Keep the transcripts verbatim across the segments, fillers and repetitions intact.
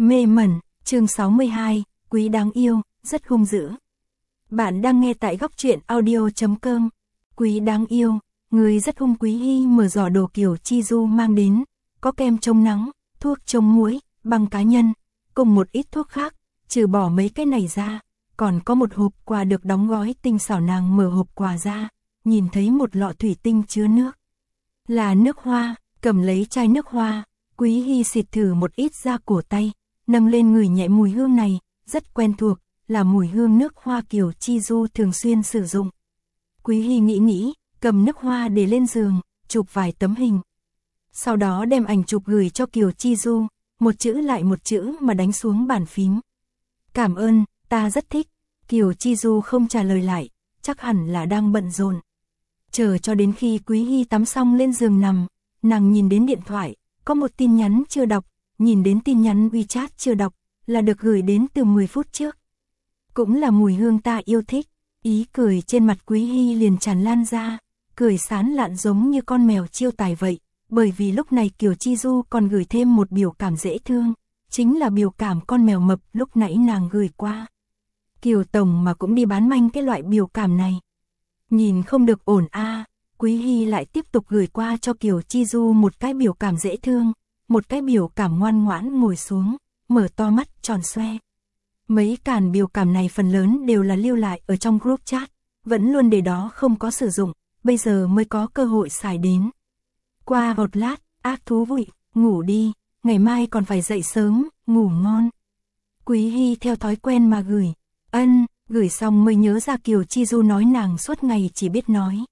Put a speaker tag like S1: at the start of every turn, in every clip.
S1: Mê mẩn, chương sáu mươi hai, Quý đáng yêu, rất hung dữ. Bạn đang nghe tại góc truyện audio chấm com. Quý đáng yêu, người rất hung. Quý Hy mở giỏ đồ kiểu Chi Du mang đến, có kem chống nắng, thuốc chống muỗi, băng cá nhân, cùng một ít thuốc khác, trừ bỏ mấy cái này ra, còn có một hộp quà được đóng gói tinh xảo. Nàng mở hộp quà ra, nhìn thấy một lọ thủy tinh chứa nước. Là nước hoa, cầm lấy chai nước hoa, Quý Hy xịt thử một ít ra cổ tay, nâng lên ngửi nhẹ mùi hương này, rất quen thuộc, là mùi hương nước hoa kiểu Chi Du thường xuyên sử dụng. Quý Hy nghĩ nghĩ, cầm nước hoa để lên giường, chụp vài tấm hình. Sau đó đem ảnh chụp gửi cho Kiều Chi Du, một chữ lại một chữ mà đánh xuống bàn phím. Cảm ơn, ta rất thích. Kiều Chi Du không trả lời lại, chắc hẳn là đang bận rộn. Chờ cho đến khi Quý Hy tắm xong lên giường nằm, nàng nhìn đến điện thoại, có một tin nhắn chưa đọc, nhìn đến tin nhắn WeChat chưa đọc, là được gửi đến từ mười phút trước. Cũng là mùi hương ta yêu thích, ý cười trên mặt Quý Hy liền tràn lan ra, cười sán lạn giống như con mèo chiêu tài vậy, bởi vì lúc này Kiều Chi Du còn gửi thêm một biểu cảm dễ thương, chính là biểu cảm con mèo mập lúc nãy nàng gửi qua. Kiều Tổng mà cũng đi bán manh cái loại biểu cảm này. Nhìn không được ổn a. À, Quý Hy lại tiếp tục gửi qua cho Kiều Chi Du một cái biểu cảm dễ thương, một cái biểu cảm ngoan ngoãn ngồi xuống, mở to mắt tròn xoe. Mấy càn biểu cảm này phần lớn đều là lưu lại ở trong group chat, vẫn luôn để đó không có sử dụng, bây giờ mới có cơ hội xài đến. Qua một lát, ác thú vị, ngủ đi, ngày mai còn phải dậy sớm, ngủ ngon. Quý Hy theo thói quen mà gửi, ân, gửi xong mới nhớ ra Kiều Chi Du nói nàng suốt ngày chỉ biết nói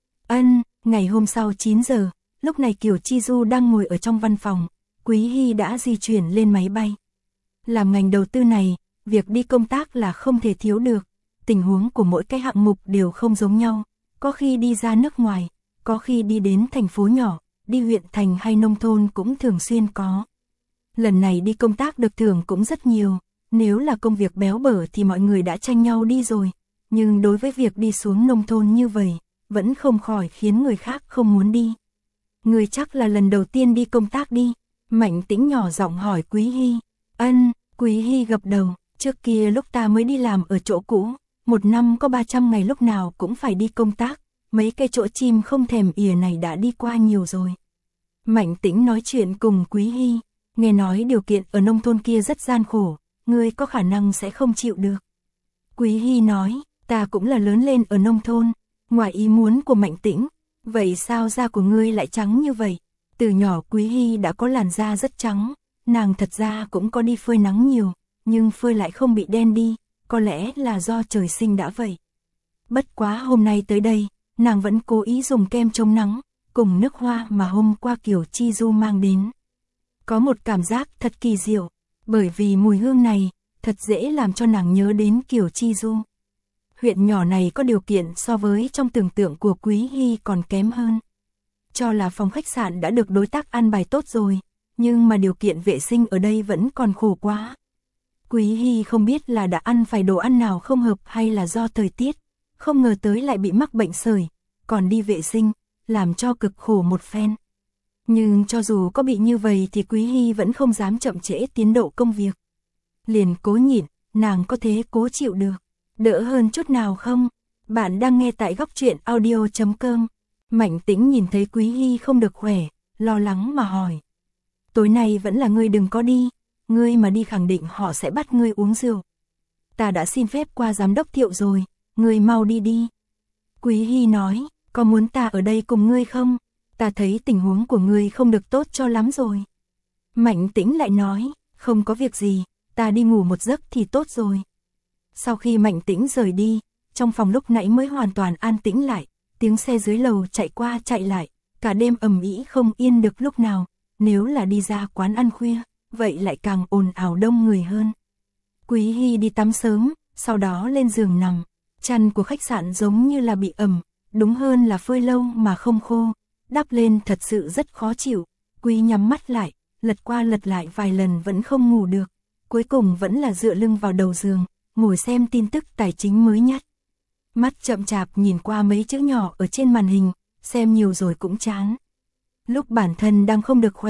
S1: ân. Ngày hôm sau chín giờ, lúc này Kiều Chi Du đang ngồi ở trong văn phòng, Quý Hy đã di chuyển lên máy bay. Làm ngành đầu tư này, việc đi công tác là không thể thiếu được, tình huống của mỗi cái hạng mục đều không giống nhau, có khi đi ra nước ngoài, có khi đi đến thành phố nhỏ, đi huyện thành hay nông thôn cũng thường xuyên có. Lần này đi công tác được thưởng cũng rất nhiều, nếu là công việc béo bở thì mọi người đã tranh nhau đi rồi, nhưng đối với việc đi xuống nông thôn như vậy, vẫn không khỏi khiến người khác không muốn đi. Người chắc là lần đầu tiên đi công tác đi, Mạnh Tĩnh nhỏ giọng hỏi Quý Hy. Ân, Quý Hy gật đầu, trước kia lúc ta mới đi làm ở chỗ cũ, một năm có ba trăm ngày lúc nào cũng phải đi công tác, mấy cái chỗ chim không thèm ỉa này đã đi qua nhiều rồi. Mạnh Tĩnh nói chuyện cùng Quý Hy, nghe nói điều kiện ở nông thôn kia rất gian khổ, ngươi có khả năng sẽ không chịu được. Quý Hy nói, ta cũng là lớn lên ở nông thôn. Ngoài ý muốn của Mạnh Tĩnh, vậy sao da của ngươi lại trắng như vậy? Từ nhỏ Quý Hy đã có làn da rất trắng, nàng thật ra cũng có đi phơi nắng nhiều, nhưng phơi lại không bị đen đi, có lẽ là do trời sinh đã vậy. Bất quá hôm nay tới đây, nàng vẫn cố ý dùng kem chống nắng, cùng nước hoa mà hôm qua Kiều Chi Du mang đến. Có một cảm giác thật kỳ diệu, bởi vì mùi hương này, thật dễ làm cho nàng nhớ đến Kiều Chi Du. Huyện nhỏ này có điều kiện so với trong tưởng tượng của Quý Hy còn kém hơn. Cho là phòng khách sạn đã được đối tác an bài tốt rồi, nhưng mà điều kiện vệ sinh ở đây vẫn còn khổ quá. Quý Hy không biết là đã ăn phải đồ ăn nào không hợp hay là do thời tiết, không ngờ tới lại bị mắc bệnh sởi, còn đi vệ sinh, làm cho cực khổ một phen. Nhưng cho dù có bị như vậy thì Quý Hy vẫn không dám chậm trễ tiến độ công việc. Liền cố nhịn, nàng có thế cố chịu được. Đỡ hơn chút nào không? Bạn đang nghe tại góc truyện audio chấm com. Mạnh Tĩnh nhìn thấy Quý Hy không được khỏe, lo lắng mà hỏi. Tối nay vẫn là ngươi đừng có đi, ngươi mà đi khẳng định họ sẽ bắt ngươi uống rượu. Ta đã xin phép qua giám đốc Thiệu rồi, ngươi mau đi đi. Quý Hy nói, có muốn ta ở đây cùng ngươi không? Ta thấy tình huống của ngươi không được tốt cho lắm rồi. Mạnh Tĩnh lại nói, không có việc gì, ta đi ngủ một giấc thì tốt rồi. Sau khi Mạnh Tĩnh rời đi, trong phòng lúc nãy mới hoàn toàn an tĩnh lại, tiếng xe dưới lầu chạy qua chạy lại, cả đêm ầm ĩ không yên được lúc nào, nếu là đi ra quán ăn khuya, vậy lại càng ồn ào đông người hơn. Quý Hy đi tắm sớm, sau đó lên giường nằm, chăn của khách sạn giống như là bị ẩm, đúng hơn là phơi lâu mà không khô, đắp lên thật sự rất khó chịu. Quý nhắm mắt lại, lật qua lật lại vài lần vẫn không ngủ được, cuối cùng vẫn là dựa lưng vào đầu giường, ngồi xem tin tức tài chính mới nhất. Mắt chậm chạp nhìn qua mấy chữ nhỏ ở trên màn hình, xem nhiều rồi cũng chán. Lúc bản thân đang không được khỏe,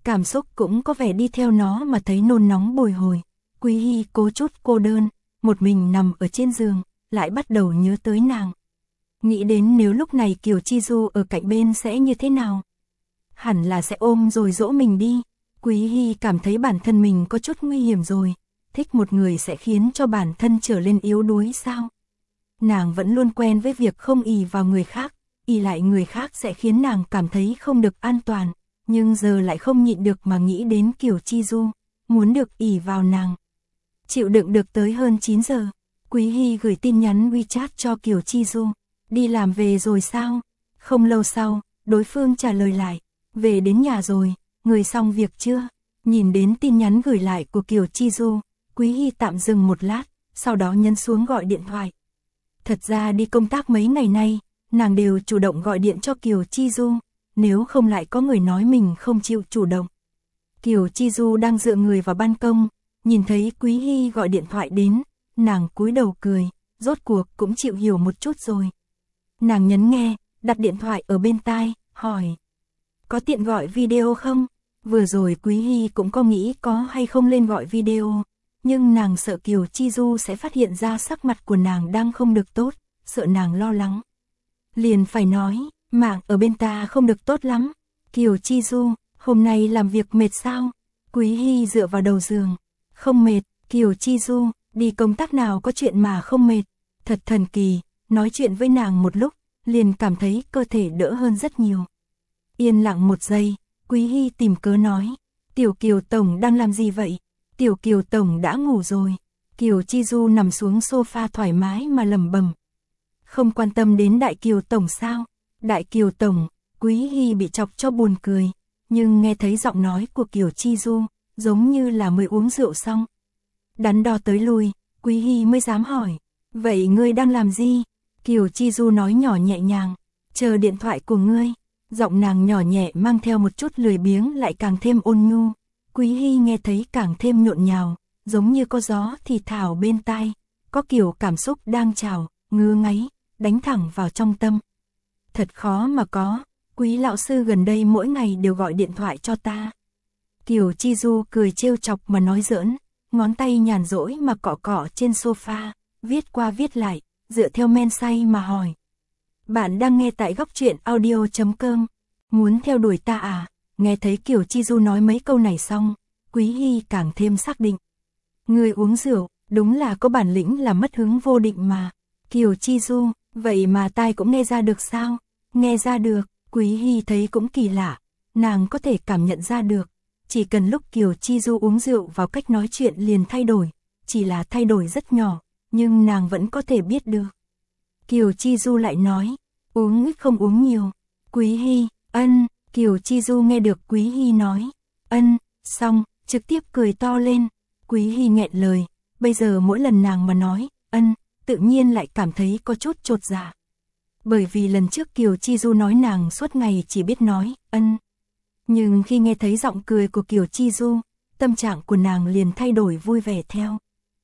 S1: cảm xúc cũng có vẻ đi theo nó mà thấy nôn nóng bồi hồi. Quý Hy cố chút cô đơn, một mình nằm ở trên giường, lại bắt đầu nhớ tới nàng. Nghĩ đến nếu lúc này Kiều Chi Du ở cạnh bên sẽ như thế nào. Hẳn là sẽ ôm rồi dỗ mình đi. Quý Hy cảm thấy bản thân mình có chút nguy hiểm rồi. Thích một người sẽ khiến cho bản thân trở lên yếu đuối sao? Nàng vẫn luôn quen với việc không ỷ vào người khác, ỷ lại người khác sẽ khiến nàng cảm thấy không được an toàn, nhưng giờ lại không nhịn được mà nghĩ đến Kiều Chi Du, muốn được ỷ vào nàng. Chịu đựng được tới hơn chín giờ, Quý Hy gửi tin nhắn WeChat cho Kiều Chi Du, đi làm về rồi sao? Không lâu sau, đối phương trả lời lại, về đến nhà rồi, người xong việc chưa? Nhìn đến tin nhắn gửi lại của Kiều Chi Du, Quý Hy tạm dừng một lát, sau đó nhấn xuống gọi điện thoại. Thật ra đi công tác mấy ngày nay, nàng đều chủ động gọi điện cho Kiều Chi Du, nếu không lại có người nói mình không chịu chủ động. Kiều Chi Du đang dựa người vào ban công, nhìn thấy Quý Hy gọi điện thoại đến, nàng cúi đầu cười, rốt cuộc cũng chịu hiểu một chút rồi. Nàng nhấn nghe, đặt điện thoại ở bên tai, hỏi. Có tiện gọi video không? Vừa rồi Quý Hy cũng có nghĩ có hay không lên gọi video, nhưng nàng sợ Kiều Chi Du sẽ phát hiện ra sắc mặt của nàng đang không được tốt, sợ nàng lo lắng. Liền phải nói, mạng ở bên ta không được tốt lắm. Kiều Chi Du, hôm nay làm việc mệt sao? Quý Hy dựa vào đầu giường. Không mệt. Kiều Chi Du, đi công tác nào có chuyện mà không mệt. Thật thần kỳ, nói chuyện với nàng một lúc, liền cảm thấy cơ thể đỡ hơn rất nhiều. Yên lặng một giây, Quý Hy tìm cớ nói. Tiểu Kiều Tổng đang làm gì vậy? Tiểu Kiều Tổng đã ngủ rồi. Kiều Chi Du nằm xuống sofa thoải mái mà lẩm bẩm. Không quan tâm đến Đại Kiều Tổng sao? Đại Kiều Tổng, Quý Hy bị chọc cho buồn cười, nhưng nghe thấy giọng nói của Kiều Chi Du, giống như là mới uống rượu xong. Đắn đo tới lui, Quý Hy mới dám hỏi, vậy ngươi đang làm gì? Kiều Chi Du nói nhỏ nhẹ nhàng, chờ điện thoại của ngươi. Giọng nàng nhỏ nhẹ mang theo một chút lười biếng lại càng thêm ôn nhu. Quý Hy nghe thấy càng thêm nhộn nhào, giống như có gió thì thảo bên tai, có kiểu cảm xúc đang trào, ngứa ngáy, đánh thẳng vào trong tâm. Thật khó mà có, Quý lão sư gần đây mỗi ngày đều gọi điện thoại cho ta. Kiều Chi Du cười trêu chọc mà nói giỡn, ngón tay nhàn rỗi mà cọ cọ trên sofa, viết qua viết lại, dựa theo men say mà hỏi. Bạn đang nghe tại góc truyện audio chấm com, muốn theo đuổi ta à? Nghe thấy Kiều Chi Du nói mấy câu này xong, Quý Hy càng thêm xác định. Người uống rượu, đúng là có bản lĩnh là mất hứng vô định mà. Kiều Chi Du, vậy mà tai cũng nghe ra được sao? Nghe ra được, Quý Hy thấy cũng kỳ lạ, nàng có thể cảm nhận ra được. Chỉ cần lúc Kiều Chi Du uống rượu vào cách nói chuyện liền thay đổi, chỉ là thay đổi rất nhỏ, nhưng nàng vẫn có thể biết được. Kiều Chi Du lại nói, uống ít không uống nhiều. Quý Hy, ân. Kiều Chi Du nghe được Quý Hy nói, ân, xong, trực tiếp cười to lên. Quý Hy nghẹn lời, bây giờ mỗi lần nàng mà nói, ân, tự nhiên lại cảm thấy có chút chột dạ. Bởi vì lần trước Kiều Chi Du nói nàng suốt ngày chỉ biết nói, ân. Nhưng khi nghe thấy giọng cười của Kiều Chi Du, tâm trạng của nàng liền thay đổi vui vẻ theo.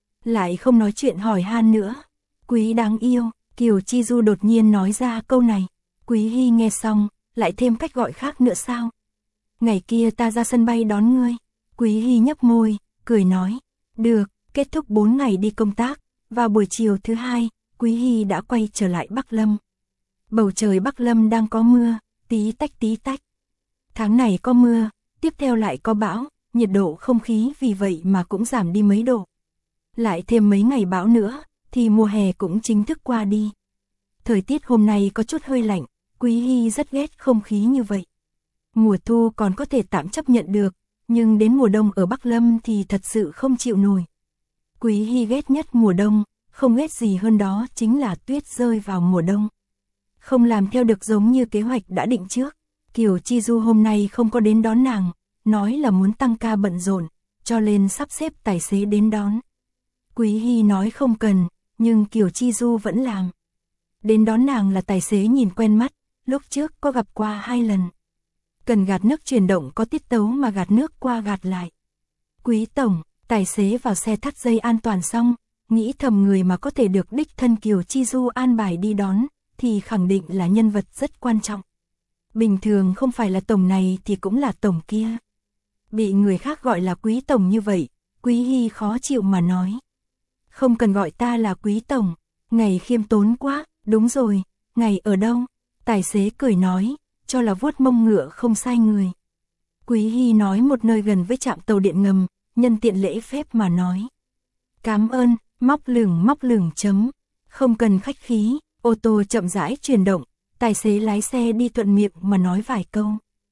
S1: Lại không nói chuyện hỏi han nữa. Quý đáng yêu, Kiều Chi Du đột nhiên nói ra câu này. Quý Hy nghe xong, lại thêm cách gọi khác nữa sao? Ngày kia ta ra sân bay đón ngươi. Quý Hy nhấp môi, cười nói. Được, kết thúc bốn ngày đi công tác, vào buổi chiều thứ hai, Quý Hy đã quay trở lại Bắc Lâm. Bầu trời Bắc Lâm đang có mưa, tí tách tí tách. Tháng này có mưa, tiếp theo lại có bão, nhiệt độ không khí vì vậy mà cũng giảm đi mấy độ. Lại thêm mấy ngày bão nữa, thì mùa hè cũng chính thức qua đi. Thời tiết hôm nay có chút hơi lạnh, Quý Hy rất ghét không khí như vậy. Mùa thu còn có thể tạm chấp nhận được, nhưng đến mùa đông ở Bắc Lâm thì thật sự không chịu nổi. Quý Hy ghét nhất mùa đông, không ghét gì hơn đó chính là tuyết rơi vào mùa đông. Không làm theo được giống như kế hoạch đã định trước. Kiều Chi Du hôm nay không có đến đón nàng, nói là muốn tăng ca bận rộn, cho nên sắp xếp tài xế đến đón. Quý Hy nói không cần, nhưng Kiều Chi Du vẫn làm. Đến đón nàng là tài xế nhìn quen mắt, lúc trước có gặp qua hai lần. Cần gạt nước chuyển động có tiết tấu mà gạt nước qua gạt lại. Quý tổng, tài xế vào xe thắt dây an toàn xong, nghĩ thầm người mà có thể được đích thân Kiều Chi Du an bài đi đón, thì khẳng định là nhân vật rất quan trọng. Bình thường không phải là tổng này thì cũng là tổng kia. Bị người khác gọi là Quý Tổng như vậy, Quý Hy khó chịu mà nói. Không cần gọi ta là Quý Tổng, ngài khiêm tốn quá, đúng rồi, ngài ở đâu? Tài xế cười nói, cho là vuốt mông ngựa không sai người. Quý Hy nói một nơi gần với trạm tàu điện ngầm, nhân tiện lễ phép mà nói. Cám ơn, móc lửng móc lửng chấm, không cần khách khí, ô tô chậm rãi chuyển động, tài xế lái xe đi thuận miệng mà nói vài câu.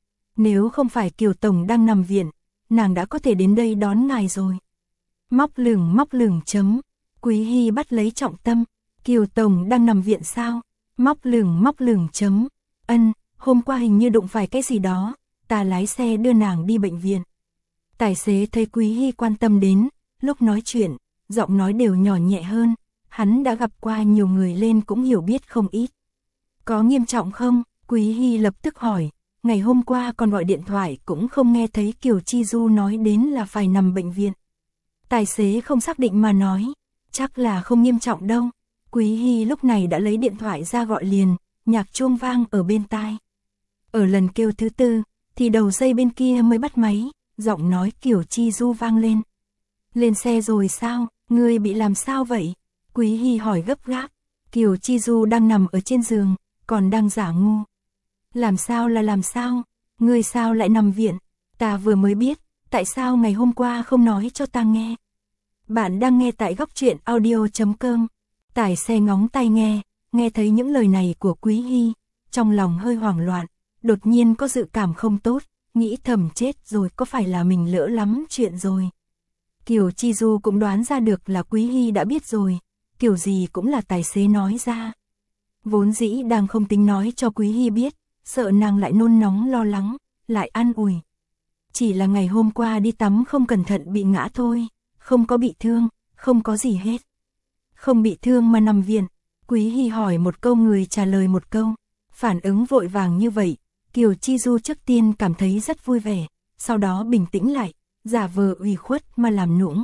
S1: Nếu không phải Kiều Tổng đang nằm viện, nàng đã có thể đến đây đón ngài rồi. Móc lửng móc lửng chấm, Quý Hy bắt lấy trọng tâm, Kiều Tổng đang nằm viện sao? Móc lửng móc lửng chấm, ân, hôm qua hình như đụng phải cái gì đó, ta lái xe đưa nàng đi bệnh viện. Tài xế thấy Quý Hy quan tâm đến, lúc nói chuyện, giọng nói đều nhỏ nhẹ hơn, hắn đã gặp qua nhiều người lên cũng hiểu biết không ít. Có nghiêm trọng không? Quý Hy lập tức hỏi, ngày hôm qua còn gọi điện thoại cũng không nghe thấy Kiều Chi Du nói đến là phải nằm bệnh viện. Tài xế không xác định mà nói, chắc là không nghiêm trọng đâu. Quý Hy lúc này đã lấy điện thoại ra gọi liền, nhạc chuông vang ở bên tai. Ở lần kêu thứ tư, thì đầu dây bên kia mới bắt máy, giọng nói Kiều Chi Du vang lên. Lên xe rồi sao, ngươi bị làm sao vậy? Quý Hy hỏi gấp gáp. Kiều Chi Du đang nằm ở trên giường, còn đang giả ngu. Làm sao là làm sao? Ngươi sao lại nằm viện? Ta vừa mới biết, tại sao ngày hôm qua không nói cho ta nghe? Bạn đang nghe tại góc truyện audio chấm com. Tài xe ngóng tai nghe, nghe thấy những lời này của Quý Hy, trong lòng hơi hoảng loạn, đột nhiên có dự cảm không tốt, nghĩ thầm chết rồi, có phải là mình lỡ lắm chuyện rồi. Kiều Chi Du cũng đoán ra được là Quý Hy đã biết rồi, kiểu gì cũng là tài xế nói ra. Vốn dĩ đang không tính nói cho Quý Hy biết, sợ nàng lại nôn nóng lo lắng, lại an ủi. Chỉ là ngày hôm qua đi tắm không cẩn thận bị ngã thôi, không có bị thương, không có gì hết. Không bị thương mà nằm viện. Quý Hy hỏi một câu người trả lời một câu, phản ứng vội vàng như vậy, Kiều Chi Du trước tiên cảm thấy rất vui vẻ, sau đó bình tĩnh lại, giả vờ ủy khuất mà làm nũng.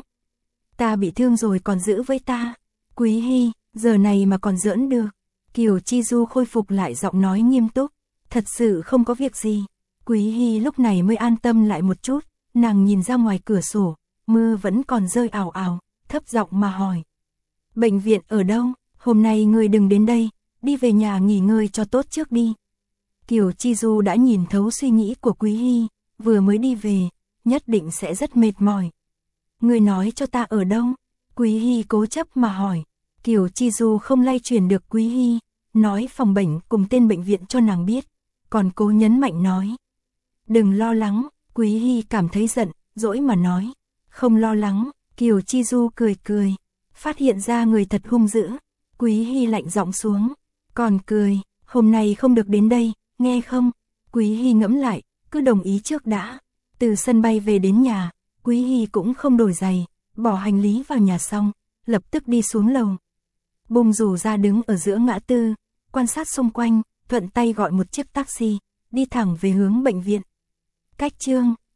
S1: Ta bị thương rồi còn giữ với ta. Quý Hy, giờ này mà còn giỡn được. Kiều Chi Du khôi phục lại giọng nói nghiêm túc, thật sự không có việc gì. Quý Hy lúc này mới an tâm lại một chút, nàng nhìn ra ngoài cửa sổ, mưa vẫn còn rơi ào ào, thấp giọng mà hỏi. Bệnh viện ở đâu? Hôm nay ngươi đừng đến đây, đi về nhà nghỉ ngơi cho tốt trước đi. Kiều Chi Du đã nhìn thấu suy nghĩ của Quý Hy, vừa mới đi về, nhất định sẽ rất mệt mỏi. Ngươi nói cho ta ở đâu? Quý Hy cố chấp mà hỏi. Kiều Chi Du không lay chuyển được Quý Hy, nói phòng bệnh cùng tên bệnh viện cho nàng biết, còn cố nhấn mạnh nói. Đừng lo lắng, Quý Hy cảm thấy giận, dỗi mà nói. Không lo lắng, Kiều Chi Du cười cười, phát hiện ra người thật hung dữ. Quý Hy lạnh giọng xuống, còn cười, hôm nay không được đến đây, nghe không? Quý Hy ngẫm lại, cứ đồng ý trước đã. Từ sân bay về đến nhà, Quý Hy cũng không đổi giày, bỏ hành lý vào nhà xong, lập tức đi xuống lầu. Bung dù ra đứng ở giữa ngã tư, quan sát xung quanh, thuận tay gọi một chiếc taxi, đi thẳng về hướng bệnh viện. Cách chương